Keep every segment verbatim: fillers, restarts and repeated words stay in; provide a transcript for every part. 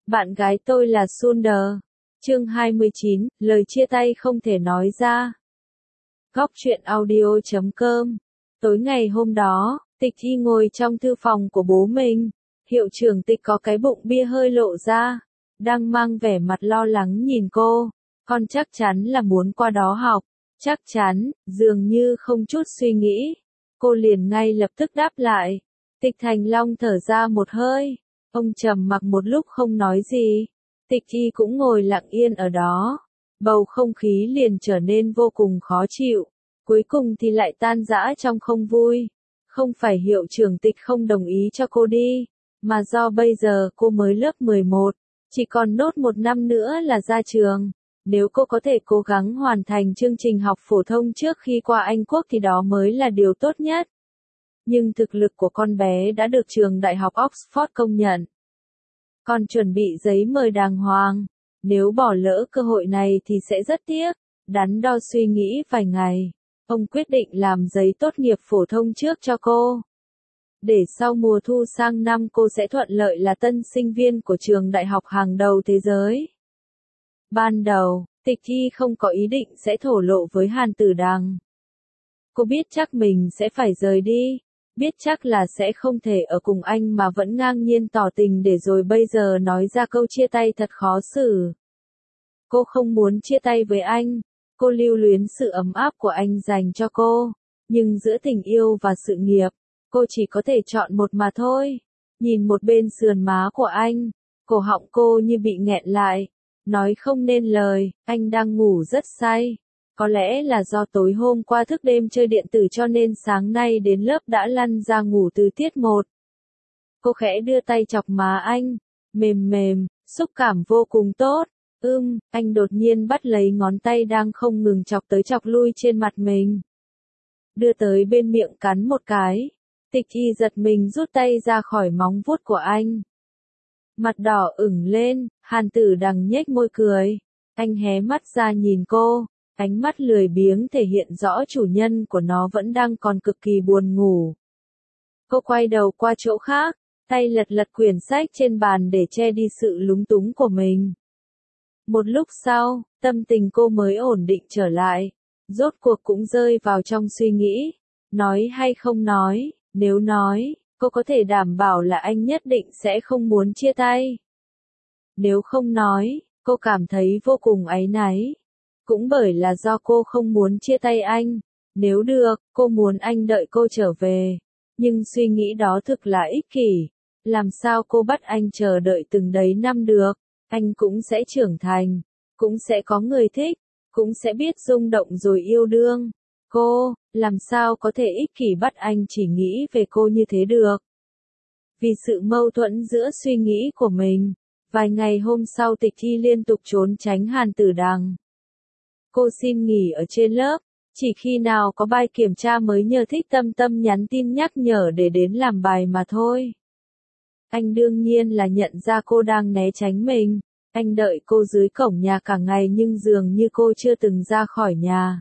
Bạn gái tôi là Sunder. Chương hai mươi chín, lời chia tay không thể nói ra. Góc truyện audio chấm com. Tối ngày hôm đó, Tịch Thi ngồi trong thư phòng của bố mình. Hiệu trưởng Tịch có cái bụng bia hơi lộ ra, đang mang vẻ mặt lo lắng nhìn cô. Con chắc chắn là muốn qua đó học. Chắc chắn, dường như không chút suy nghĩ. Cô liền ngay lập tức đáp lại. Tịch Thành Long thở ra một hơi. Ông trầm mặc một lúc không nói gì. Tịch Thi cũng ngồi lặng yên ở đó. Bầu không khí liền trở nên vô cùng khó chịu. Cuối cùng thì lại tan rã trong không vui. Không phải hiệu trưởng Tịch không đồng ý cho cô đi, mà do bây giờ cô mới lớp mười một, chỉ còn nốt một năm nữa là ra trường. Nếu cô có thể cố gắng hoàn thành chương trình học phổ thông trước khi qua Anh Quốc thì đó mới là điều tốt nhất. Nhưng thực lực của con bé đã được trường đại học Oxford công nhận. Còn chuẩn bị giấy mời đàng hoàng. Nếu bỏ lỡ cơ hội này thì sẽ rất tiếc. Đắn đo suy nghĩ vài ngày, ông quyết định làm giấy tốt nghiệp phổ thông trước cho cô. Để sau mùa thu sang năm cô sẽ thuận lợi là tân sinh viên của trường đại học hàng đầu thế giới. Ban đầu, Tịch Thi không có ý định sẽ thổ lộ với Hàn Tử Đằng. Cô biết chắc mình sẽ phải rời đi. Biết chắc là sẽ không thể ở cùng anh mà vẫn ngang nhiên tỏ tình để rồi bây giờ nói ra câu chia tay thật khó xử. Cô không muốn chia tay với anh. Cô lưu luyến sự ấm áp của anh dành cho cô. Nhưng giữa tình yêu và sự nghiệp, cô chỉ có thể chọn một mà thôi. Nhìn một bên sườn má của anh, cổ họng cô như bị nghẹn lại. Nói không nên lời, anh đang ngủ rất say. Có lẽ là do tối hôm qua thức đêm chơi điện tử cho nên sáng nay đến lớp đã lăn ra ngủ từ tiết một. Cô khẽ đưa tay chọc má anh, mềm mềm, xúc cảm vô cùng tốt. Ưm, anh đột nhiên bắt lấy ngón tay đang không ngừng chọc tới chọc lui trên mặt mình. Đưa tới bên miệng cắn một cái. Tịch Thi giật mình rút tay ra khỏi móng vuốt của anh. Mặt đỏ ửng lên, Hàn Tử Đằng nhếch môi cười. Anh hé mắt ra nhìn cô. Ánh mắt lười biếng thể hiện rõ chủ nhân của nó vẫn đang còn cực kỳ buồn ngủ. Cô quay đầu qua chỗ khác, tay lật lật quyển sách trên bàn để che đi sự lúng túng của mình. Một lúc sau, tâm tình cô mới ổn định trở lại. Rốt cuộc cũng rơi vào trong suy nghĩ. Nói hay không nói, nếu nói, cô có thể đảm bảo là anh nhất định sẽ không muốn chia tay. Nếu không nói, cô cảm thấy vô cùng áy náy. Cũng bởi là do cô không muốn chia tay anh. Nếu được, cô muốn anh đợi cô trở về. Nhưng suy nghĩ đó thực là ích kỷ. Làm sao cô bắt anh chờ đợi từng đấy năm được. Anh cũng sẽ trưởng thành. Cũng sẽ có người thích. Cũng sẽ biết rung động rồi yêu đương. Cô, làm sao có thể ích kỷ bắt anh chỉ nghĩ về cô như thế được. Vì sự mâu thuẫn giữa suy nghĩ của mình, vài ngày hôm sau Tịch Thi liên tục trốn tránh Hàn Tử Đằng. Cô xin nghỉ ở trên lớp, chỉ khi nào có bài kiểm tra mới nhờ Thích Tâm Tâm nhắn tin nhắc nhở để đến làm bài mà thôi. Anh đương nhiên là nhận ra cô đang né tránh mình. Anh đợi cô dưới cổng nhà cả ngày nhưng dường như cô chưa từng ra khỏi nhà.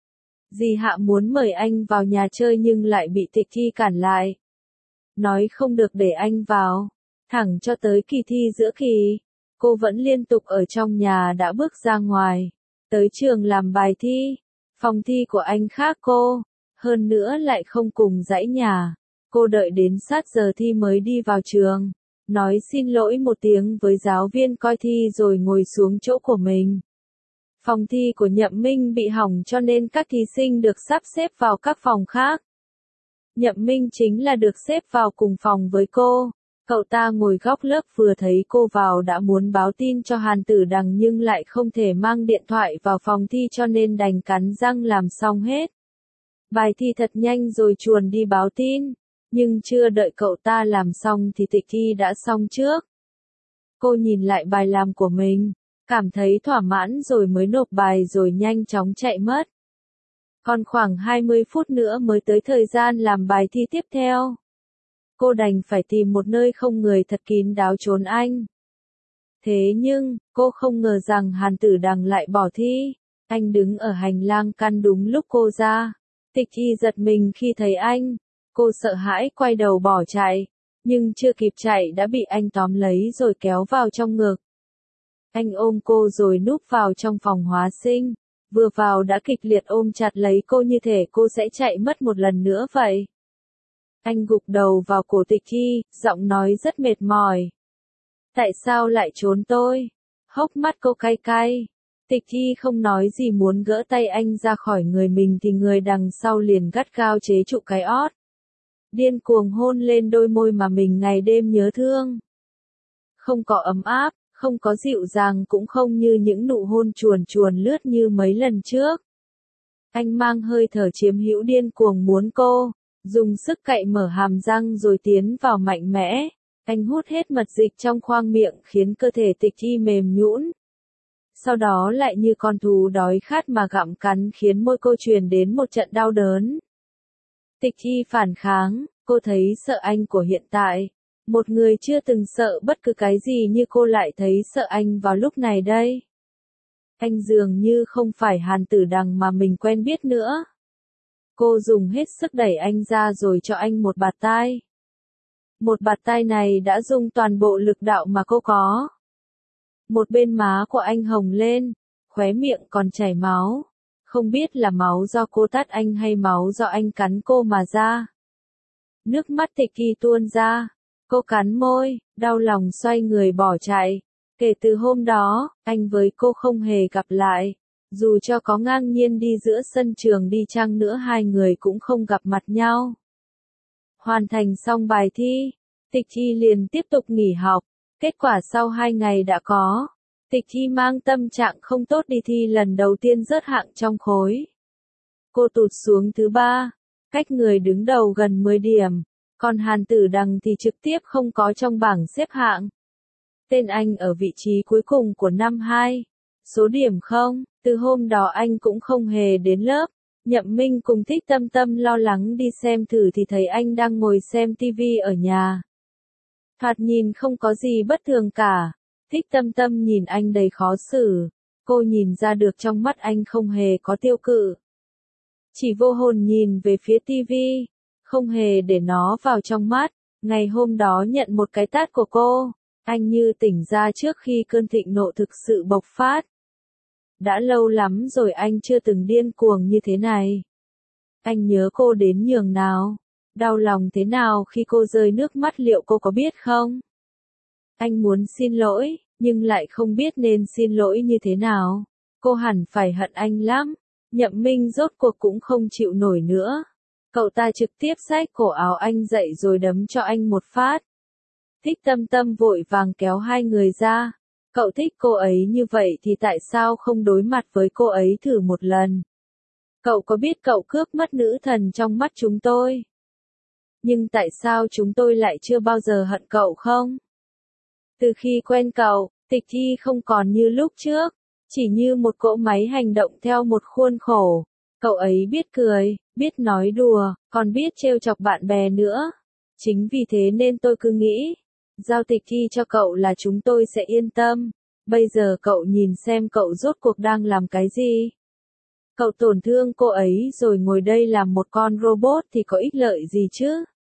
Dì Hạ muốn mời anh vào nhà chơi nhưng lại bị Tịch Thi cản lại. Nói không được để anh vào. Thẳng cho tới kỳ thi giữa kỳ, cô vẫn liên tục ở trong nhà đã bước ra ngoài. Tới trường làm bài thi, phòng thi của anh khác cô, hơn nữa lại không cùng dãy nhà. Cô đợi đến sát giờ thi mới đi vào trường, nói xin lỗi một tiếng với giáo viên coi thi rồi ngồi xuống chỗ của mình. Phòng thi của Nhậm Minh bị hỏng cho nên các thí sinh được sắp xếp vào các phòng khác. Nhậm Minh chính là được xếp vào cùng phòng với cô. Cậu ta ngồi góc lớp vừa thấy cô vào đã muốn báo tin cho Hàn Tử Đằng nhưng lại không thể mang điện thoại vào phòng thi cho nên đành cắn răng làm xong hết. Bài thi thật nhanh rồi chuồn đi báo tin. Nhưng chưa đợi cậu ta làm xong thì Tịch Thi đã xong trước. Cô nhìn lại bài làm của mình, cảm thấy thỏa mãn rồi mới nộp bài rồi nhanh chóng chạy mất. Còn khoảng hai mươi phút nữa mới tới thời gian làm bài thi tiếp theo. Cô đành phải tìm một nơi không người thật kín đáo trốn anh. Thế nhưng, cô không ngờ rằng Hàn Tử Đằng lại bỏ thi. Anh đứng ở hành lang căn đúng lúc cô ra. Tịch Thi giật mình khi thấy anh. Cô sợ hãi quay đầu bỏ chạy. Nhưng chưa kịp chạy đã bị anh tóm lấy rồi kéo vào trong ngực. Anh ôm cô rồi núp vào trong phòng hóa sinh, vừa vào đã kịch liệt ôm chặt lấy cô như thể cô sẽ chạy mất một lần nữa vậy. Anh gục đầu vào cổ Tịch Thi, giọng nói rất mệt mỏi. Tại sao lại trốn tôi? Hốc mắt cô cay cay. Tịch Thi không nói gì muốn gỡ tay anh ra khỏi người mình thì người đằng sau liền gắt gao chế trụ cái ót. Điên cuồng hôn lên đôi môi mà mình ngày đêm nhớ thương. Không có ấm áp, không có dịu dàng cũng không như những nụ hôn chuồn chuồn lướt như mấy lần trước. Anh mang hơi thở chiếm hữu điên cuồng muốn cô, dùng sức cậy mở hàm răng rồi tiến vào mạnh mẽ. Anh hút hết mật dịch trong khoang miệng khiến cơ thể Tịch Thi mềm nhũn. Sau đó lại như con thú đói khát mà gặm cắn khiến môi cô truyền đến một trận đau đớn. Tịch Thi phản kháng, cô thấy sợ anh của hiện tại. Một người chưa từng sợ bất cứ cái gì như cô lại thấy sợ anh vào lúc này đây. Anh dường như không phải Hàn Tử Đằng mà mình quen biết nữa. Cô dùng hết sức đẩy anh ra rồi cho anh một bạt tai. Một bạt tai này đã dùng toàn bộ lực đạo mà cô có. Một bên má của anh hồng lên, khóe miệng còn chảy máu. Không biết là máu do cô tát anh hay máu do anh cắn cô mà ra. Nước mắt Tịch Thi tuôn ra. Cô cắn môi, đau lòng xoay người bỏ chạy. Kể từ hôm đó, anh với cô không hề gặp lại. Dù cho có ngang nhiên đi giữa sân trường đi chăng nữa hai người cũng không gặp mặt nhau. Hoàn thành xong bài thi, Tịch Thi liền tiếp tục nghỉ học. Kết quả sau hai ngày đã có. Tịch Thi mang tâm trạng không tốt đi thi lần đầu tiên rớt hạng trong khối. Cô tụt xuống thứ ba, cách người đứng đầu gần mười điểm. Còn Hàn Tử Đằng thì trực tiếp không có trong bảng xếp hạng. Tên anh ở vị trí cuối cùng của năm hai. Số điểm không, từ hôm đó anh cũng không hề đến lớp. Nhậm Minh cùng Thích Tâm Tâm lo lắng đi xem thử thì thấy anh đang ngồi xem tivi ở nhà. Thoạt nhìn không có gì bất thường cả. Thích Tâm Tâm nhìn anh đầy khó xử. Cô nhìn ra được trong mắt anh không hề có tiêu cự. Chỉ vô hồn nhìn về phía tivi. Không hề để nó vào trong mắt. Ngày hôm đó nhận một cái tát của cô. Anh như tỉnh ra trước khi cơn thịnh nộ thực sự bộc phát. Đã lâu lắm rồi anh chưa từng điên cuồng như thế này. Anh nhớ cô đến nhường nào. Đau lòng thế nào khi cô rơi nước mắt liệu cô có biết không? Anh muốn xin lỗi, nhưng lại không biết nên xin lỗi như thế nào. Cô hẳn phải hận anh lắm. Nhậm Minh rốt cuộc cũng không chịu nổi nữa. Cậu ta trực tiếp xách cổ áo anh dậy rồi đấm cho anh một phát. Thích Tâm Tâm vội vàng kéo hai người ra. Cậu thích cô ấy như vậy thì tại sao không đối mặt với cô ấy thử một lần? Cậu có biết cậu cướp mất nữ thần trong mắt chúng tôi? Nhưng tại sao chúng tôi lại chưa bao giờ hận cậu không? Từ khi quen cậu, Tịch Thi không còn như lúc trước, chỉ như một cỗ máy hành động theo một khuôn khổ. Cậu ấy biết cười, biết nói đùa, còn biết trêu chọc bạn bè nữa. Chính vì thế nên tôi cứ nghĩ, giao Tịch Thi cho cậu là chúng tôi sẽ yên tâm. Bây giờ cậu nhìn xem cậu rốt cuộc đang làm cái gì. Cậu tổn thương cô ấy rồi ngồi đây làm một con robot thì có ích lợi gì chứ?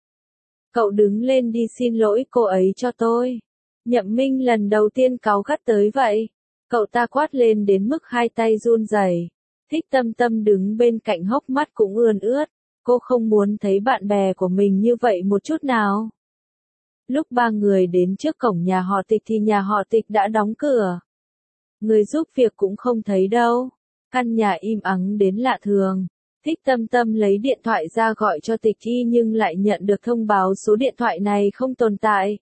Cậu đứng lên đi xin lỗi cô ấy cho tôi. Nhậm Minh lần đầu tiên cáu gắt tới vậy. Cậu ta quát lên đến mức hai tay run rẩy. Thích Tâm Tâm đứng bên cạnh hốc mắt cũng ươn ướt. Cô không muốn thấy bạn bè của mình như vậy một chút nào. Lúc ba người đến trước cổng nhà họ Tịch thì nhà họ Tịch đã đóng cửa. Người giúp việc cũng không thấy đâu. Căn nhà im ắng đến lạ thường. Thích Tâm Tâm lấy điện thoại ra gọi cho Tịch Thi nhưng lại nhận được thông báo số điện thoại này không tồn tại.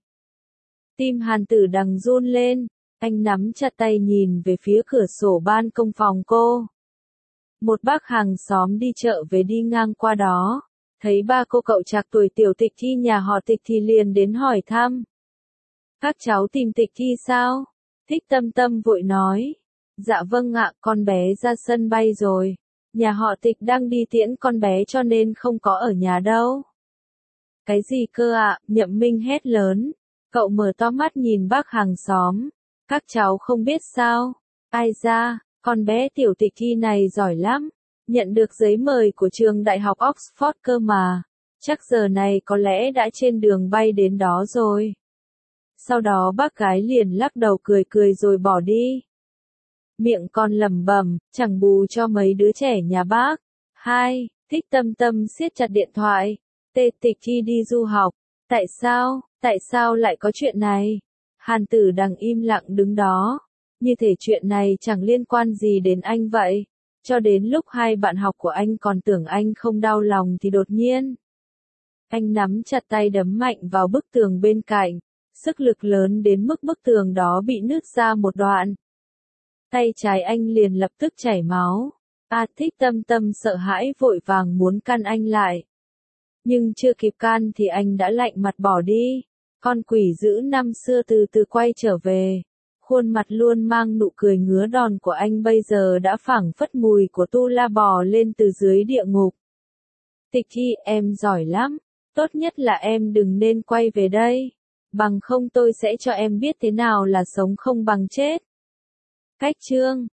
Tim Hàn Tử Đằng run lên. Anh nắm chặt tay nhìn về phía cửa sổ ban công phòng cô. Một bác hàng xóm đi chợ về đi ngang qua đó. Thấy ba cô cậu trạc tuổi tiểu Tịch Thi nhà họ Tịch thì liền đến hỏi thăm. Các cháu tìm Tịch Thi sao? Thích Tâm Tâm vội nói. Dạ vâng ạ, con bé ra sân bay rồi. Nhà họ Tịch đang đi tiễn con bé cho nên không có ở nhà đâu. Cái gì cơ ạ? Nhậm Minh hét lớn. Cậu mở to mắt nhìn bác hàng xóm. Các cháu không biết sao? Ai ra, con bé tiểu Tịch Thi này giỏi lắm. Nhận được giấy mời của trường đại học Oxford cơ mà. chắc giờ này có lẽ đã trên đường bay đến đó rồi. Sau đó bác gái liền lắc đầu cười cười rồi bỏ đi. Miệng còn lẩm bẩm, chẳng bù cho mấy đứa trẻ nhà bác. Hai, Thích Tâm Tâm siết chặt điện thoại. Tê Tịch Thi đi du học. Tại sao, tại sao lại có chuyện này? Hàn Tử Đằng im lặng đứng đó. Như thể chuyện này chẳng liên quan gì đến anh vậy. Cho đến lúc hai bạn học của anh còn tưởng anh không đau lòng thì đột nhiên. Anh nắm chặt tay đấm mạnh vào bức tường bên cạnh. Sức lực lớn đến mức bức tường đó bị nứt ra một đoạn. Tay trái anh liền lập tức chảy máu. A Thích Tâm Tâm sợ hãi vội vàng muốn can anh lại. Nhưng chưa kịp can thì anh đã lạnh mặt bỏ đi. Con quỷ dữ năm xưa từ từ quay trở về. Khuôn mặt luôn mang nụ cười ngứa đòn của anh bây giờ đã phảng phất mùi của tu la bò lên từ dưới địa ngục. Tịch Thi, em giỏi lắm. Tốt nhất là em đừng nên quay về đây. Bằng không tôi sẽ cho em biết thế nào là sống không bằng chết. Cách chương